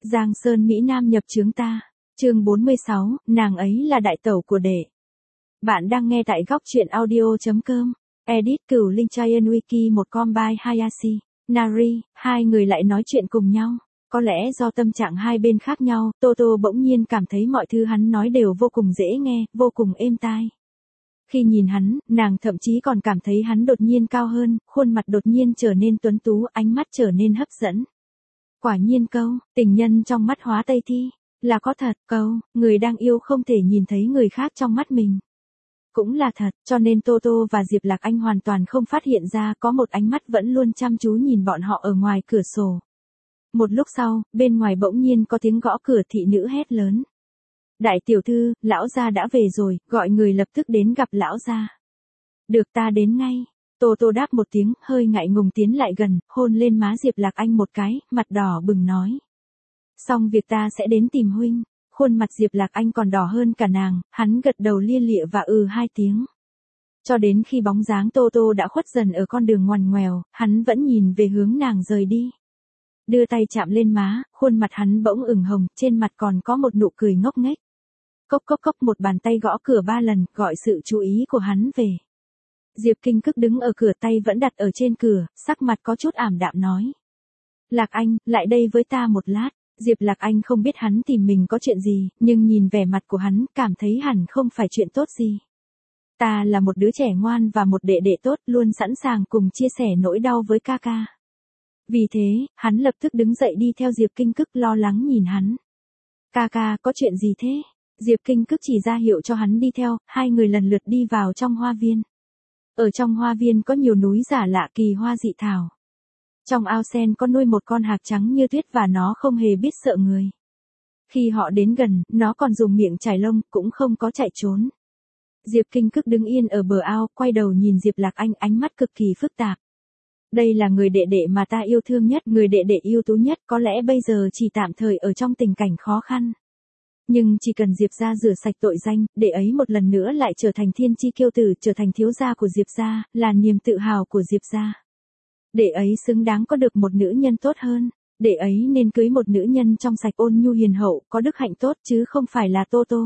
Giang Sơn Mỹ Nam nhập chướng ta. Chương 46, nàng ấy là đại tẩu của đệ. Bạn đang nghe tại góc truyện audio.com. Edit Cửu Linh Chayan Wiki một com by Hayashi. Nari, hai người lại nói chuyện cùng nhau. Có lẽ do tâm trạng hai bên khác nhau, Toto bỗng nhiên cảm thấy mọi thứ hắn nói đều vô cùng dễ nghe, vô cùng êm tai. Khi nhìn hắn, nàng thậm chí còn cảm thấy hắn đột nhiên cao hơn, khuôn mặt đột nhiên trở nên tuấn tú, ánh mắt trở nên hấp dẫn. Quả nhiên câu, tình nhân trong mắt hóa Tây Thi, là có thật, câu, người đang yêu không thể nhìn thấy người khác trong mắt mình. Cũng là thật, cho nên Toto và Diệp Lạc Anh hoàn toàn không phát hiện ra có một ánh mắt vẫn luôn chăm chú nhìn bọn họ ở ngoài cửa sổ. Một lúc sau, bên ngoài bỗng nhiên có tiếng gõ cửa, thị nữ hét lớn. Đại tiểu thư, lão gia đã về rồi, gọi người lập tức đến gặp lão gia. Được, ta đến ngay. Toto đáp một tiếng, hơi ngại ngùng tiến lại gần, hôn lên má Diệp Lạc Anh một cái, mặt đỏ bừng nói. Xong việc ta sẽ đến tìm huynh. Khuôn mặt Diệp Lạc Anh còn đỏ hơn cả nàng, hắn gật đầu lia lịa và hai tiếng. Cho đến khi bóng dáng Toto đã khuất dần ở con đường ngoằn ngoèo, hắn vẫn nhìn về hướng nàng rời đi. Đưa tay chạm lên má, khuôn mặt hắn bỗng ửng hồng, trên mặt còn có một nụ cười ngốc nghếch. Cốc cốc cốc, một bàn tay gõ cửa 3 lần, gọi sự chú ý của hắn về. Diệp Kinh Cức đứng ở cửa, tay vẫn đặt ở trên cửa, sắc mặt có chút ảm đạm nói. Lạc Anh, lại đây với ta một lát. Diệp Lạc Anh không biết hắn tìm mình có chuyện gì, nhưng nhìn vẻ mặt của hắn, cảm thấy hẳn không phải chuyện tốt gì. Ta là một đứa trẻ ngoan và một đệ đệ tốt, luôn sẵn sàng cùng chia sẻ nỗi đau với ca ca. Vì thế, hắn lập tức đứng dậy đi theo Diệp Kinh Cức, lo lắng nhìn hắn. Ca ca, có chuyện gì thế? Diệp Kinh Cức chỉ ra hiệu cho hắn đi theo, hai người lần lượt đi vào trong hoa viên. Ở trong hoa viên có nhiều núi giả lạ, kỳ hoa dị thảo. Trong ao sen có nuôi một con hạc trắng như tuyết và nó không hề biết sợ người. Khi họ đến gần, nó còn dùng miệng chải lông, cũng không có chạy trốn. Diệp Kinh Cức đứng yên ở bờ ao, quay đầu nhìn Diệp Lạc Anh, ánh mắt cực kỳ phức tạp. Đây là người đệ đệ mà ta yêu thương nhất, người đệ đệ ưu tú nhất, có lẽ bây giờ chỉ tạm thời ở trong tình cảnh khó khăn. Nhưng chỉ cần Diệp gia rửa sạch tội danh, đệ ấy một lần nữa lại trở thành thiên chi kiêu tử, trở thành thiếu gia của Diệp gia, là niềm tự hào của Diệp gia. Đệ ấy xứng đáng có được một nữ nhân tốt hơn, đệ ấy nên cưới một nữ nhân trong sạch, ôn nhu hiền hậu, có đức hạnh tốt chứ không phải là Toto.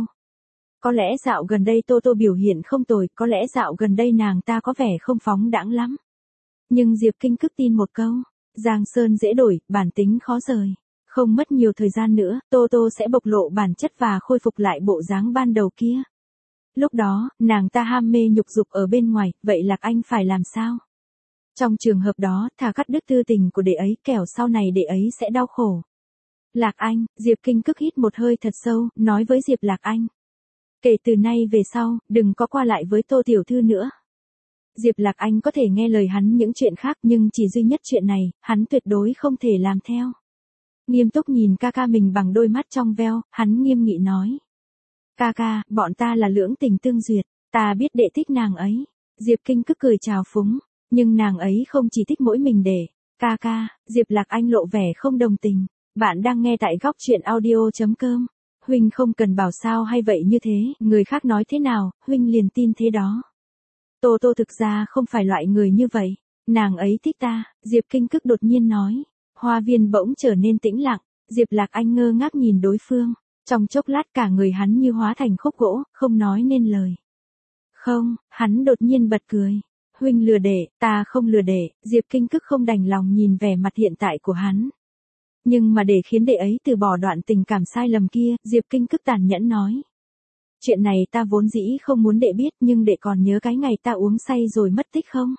Có lẽ dạo gần đây Toto biểu hiện không tồi, có lẽ dạo gần đây nàng ta có vẻ không phóng đãng lắm. Nhưng Diệp Kinh Cức tin một câu, Giang Sơn dễ đổi, bản tính khó rời. Không mất nhiều thời gian nữa, Toto sẽ bộc lộ bản chất và khôi phục lại bộ dáng ban đầu kia. Lúc đó, nàng ta ham mê nhục dục ở bên ngoài, vậy Lạc Anh phải làm sao? Trong trường hợp đó, thà cắt đứt tư tình của đệ ấy, kẻo sau này đệ ấy sẽ đau khổ. Lạc Anh, Diệp Kinh Cức hít một hơi thật sâu, nói với Diệp Lạc Anh. Kể từ nay về sau, đừng có qua lại với Tô tiểu thư nữa. Diệp Lạc Anh có thể nghe lời hắn những chuyện khác, nhưng chỉ duy nhất chuyện này, hắn tuyệt đối không thể làm theo. Nghiêm túc nhìn ca ca mình bằng đôi mắt trong veo, hắn nghiêm nghị nói. Ca ca, bọn ta là lưỡng tình tương duyệt, ta biết đệ thích nàng ấy. Diệp Kinh Cức cười chào phúng, nhưng nàng ấy không chỉ thích mỗi mình đệ. Ca ca, Diệp Lạc Anh lộ vẻ không đồng tình. Bạn đang nghe tại góc truyện audio.com. Huynh không cần bảo sao hay vậy như thế, người khác nói thế nào, huynh liền tin thế đó. Toto thực ra không phải loại người như vậy, nàng ấy thích ta, Diệp Kinh Cức đột nhiên nói. Hoa viên bỗng trở nên tĩnh lặng, Diệp Lạc Anh ngơ ngác nhìn đối phương, trong chốc lát cả người hắn như hóa thành khúc gỗ, không nói nên lời. Không, hắn đột nhiên bật cười. Huynh lừa đệ, ta không lừa đệ, Diệp Kinh Cức không đành lòng nhìn vẻ mặt hiện tại của hắn. Nhưng mà để khiến đệ ấy từ bỏ đoạn tình cảm sai lầm kia, Diệp Kinh Cức tàn nhẫn nói. Chuyện này ta vốn dĩ không muốn đệ biết, nhưng đệ còn nhớ cái ngày ta uống say rồi mất tích không?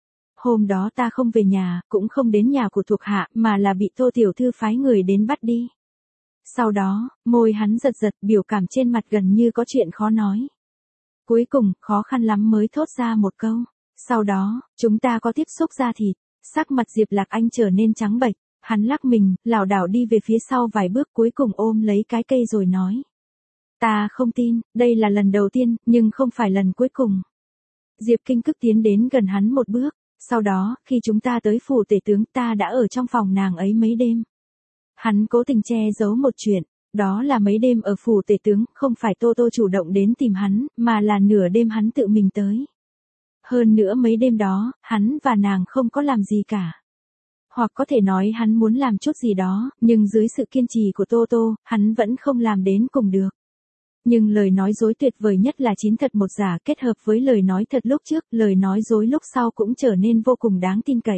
Hôm đó ta không về nhà, cũng không đến nhà của thuộc hạ, mà là bị Tô tiểu thư phái người đến bắt đi. Sau đó, môi hắn giật giật, biểu cảm trên mặt gần như có chuyện khó nói. Cuối cùng, khó khăn lắm mới thốt ra một câu. Sau đó, chúng ta có tiếp xúc da thịt. Sắc mặt Diệp Lạc Anh trở nên trắng bệch, hắn lắc mình, lảo đảo đi về phía sau vài bước, cuối cùng ôm lấy cái cây rồi nói. Ta không tin, đây là lần đầu tiên, nhưng không phải lần cuối cùng. Diệp Kinh Cức tiến đến gần hắn một bước. Sau đó, khi chúng ta tới phủ tể tướng, ta đã ở trong phòng nàng ấy mấy đêm. Hắn cố tình che giấu một chuyện, đó là mấy đêm ở phủ tể tướng, không phải Toto chủ động đến tìm hắn, mà là nửa đêm hắn tự mình tới. Hơn nữa mấy đêm đó, hắn và nàng không có làm gì cả. Hoặc có thể nói hắn muốn làm chút gì đó, nhưng dưới sự kiên trì của Tô Tô, hắn vẫn không làm đến cùng được. Nhưng lời nói dối tuyệt vời nhất là 9 thật 1 giả kết hợp với lời nói thật lúc trước, lời nói dối lúc sau cũng trở nên vô cùng đáng tin cậy.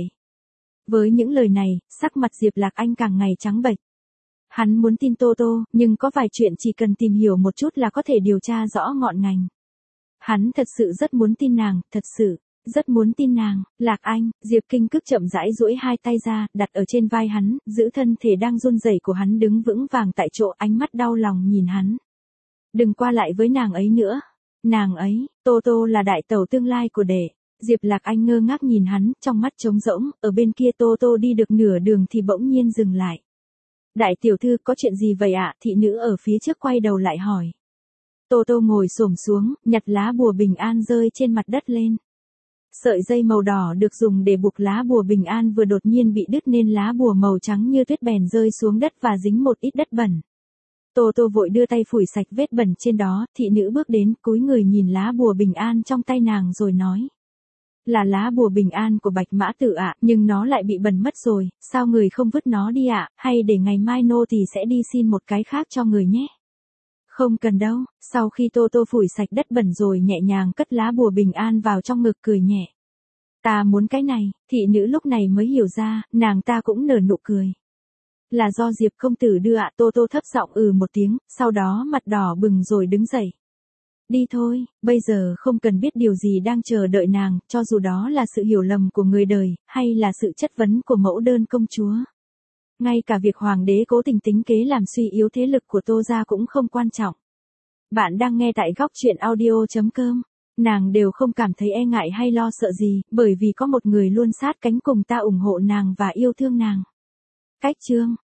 Với những lời này, sắc mặt Diệp Lạc Anh càng ngày trắng bệch. Hắn muốn tin Tô Tô, nhưng có vài chuyện chỉ cần tìm hiểu một chút là có thể điều tra rõ ngọn ngành. Hắn thật sự rất muốn tin nàng, thật sự, rất muốn tin nàng. Lạc Anh, Diệp Kinh Cức chậm rãi duỗi hai tay ra, đặt ở trên vai hắn, giữ thân thể đang run rẩy của hắn đứng vững vàng tại chỗ, ánh mắt đau lòng nhìn hắn. Đừng qua lại với nàng ấy nữa. Nàng ấy, Tô Tô là đại tẩu tương lai của đệ. Diệp Lạc Anh ngơ ngác nhìn hắn, trong mắt trống rỗng, ở bên kia Tô Tô đi được nửa đường thì bỗng nhiên dừng lại. Đại tiểu thư có chuyện gì vậy ạ? Thị nữ ở phía trước quay đầu lại hỏi. Tô Tô ngồi xổm xuống, nhặt lá bùa bình an rơi trên mặt đất lên. Sợi dây màu đỏ được dùng để buộc lá bùa bình an vừa đột nhiên bị đứt nên lá bùa màu trắng như tuyết bèn rơi xuống đất và dính một ít đất bẩn. Tô Tô vội đưa tay phủi sạch vết bẩn trên đó, thị nữ bước đến, cúi người nhìn lá bùa bình an trong tay nàng rồi nói. Là lá bùa bình an của Bạch Mã Tử ạ, nhưng nó lại bị bẩn mất rồi, sao người không vứt nó đi ạ, hay để ngày mai nô thì sẽ đi xin một cái khác cho người nhé. Không cần đâu, sau khi Tô Tô phủi sạch đất bẩn rồi nhẹ nhàng cất lá bùa bình an vào trong ngực cười nhẹ. Ta muốn cái này, thị nữ lúc này mới hiểu ra, nàng ta cũng nở nụ cười. Là do Diệp công tử đưa ạ, Tô Tô thấp giọng một tiếng, sau đó mặt đỏ bừng rồi đứng dậy. Đi thôi, bây giờ không cần biết điều gì đang chờ đợi nàng, cho dù đó là sự hiểu lầm của người đời, hay là sự chất vấn của mẫu đơn công chúa. Ngay cả việc hoàng đế cố tình tính kế làm suy yếu thế lực của Tô gia cũng không quan trọng. Bạn đang nghe tại góc truyện audio.com. Nàng đều không cảm thấy e ngại hay lo sợ gì, bởi vì có một người luôn sát cánh cùng ta ủng hộ nàng và yêu thương nàng. Cách chương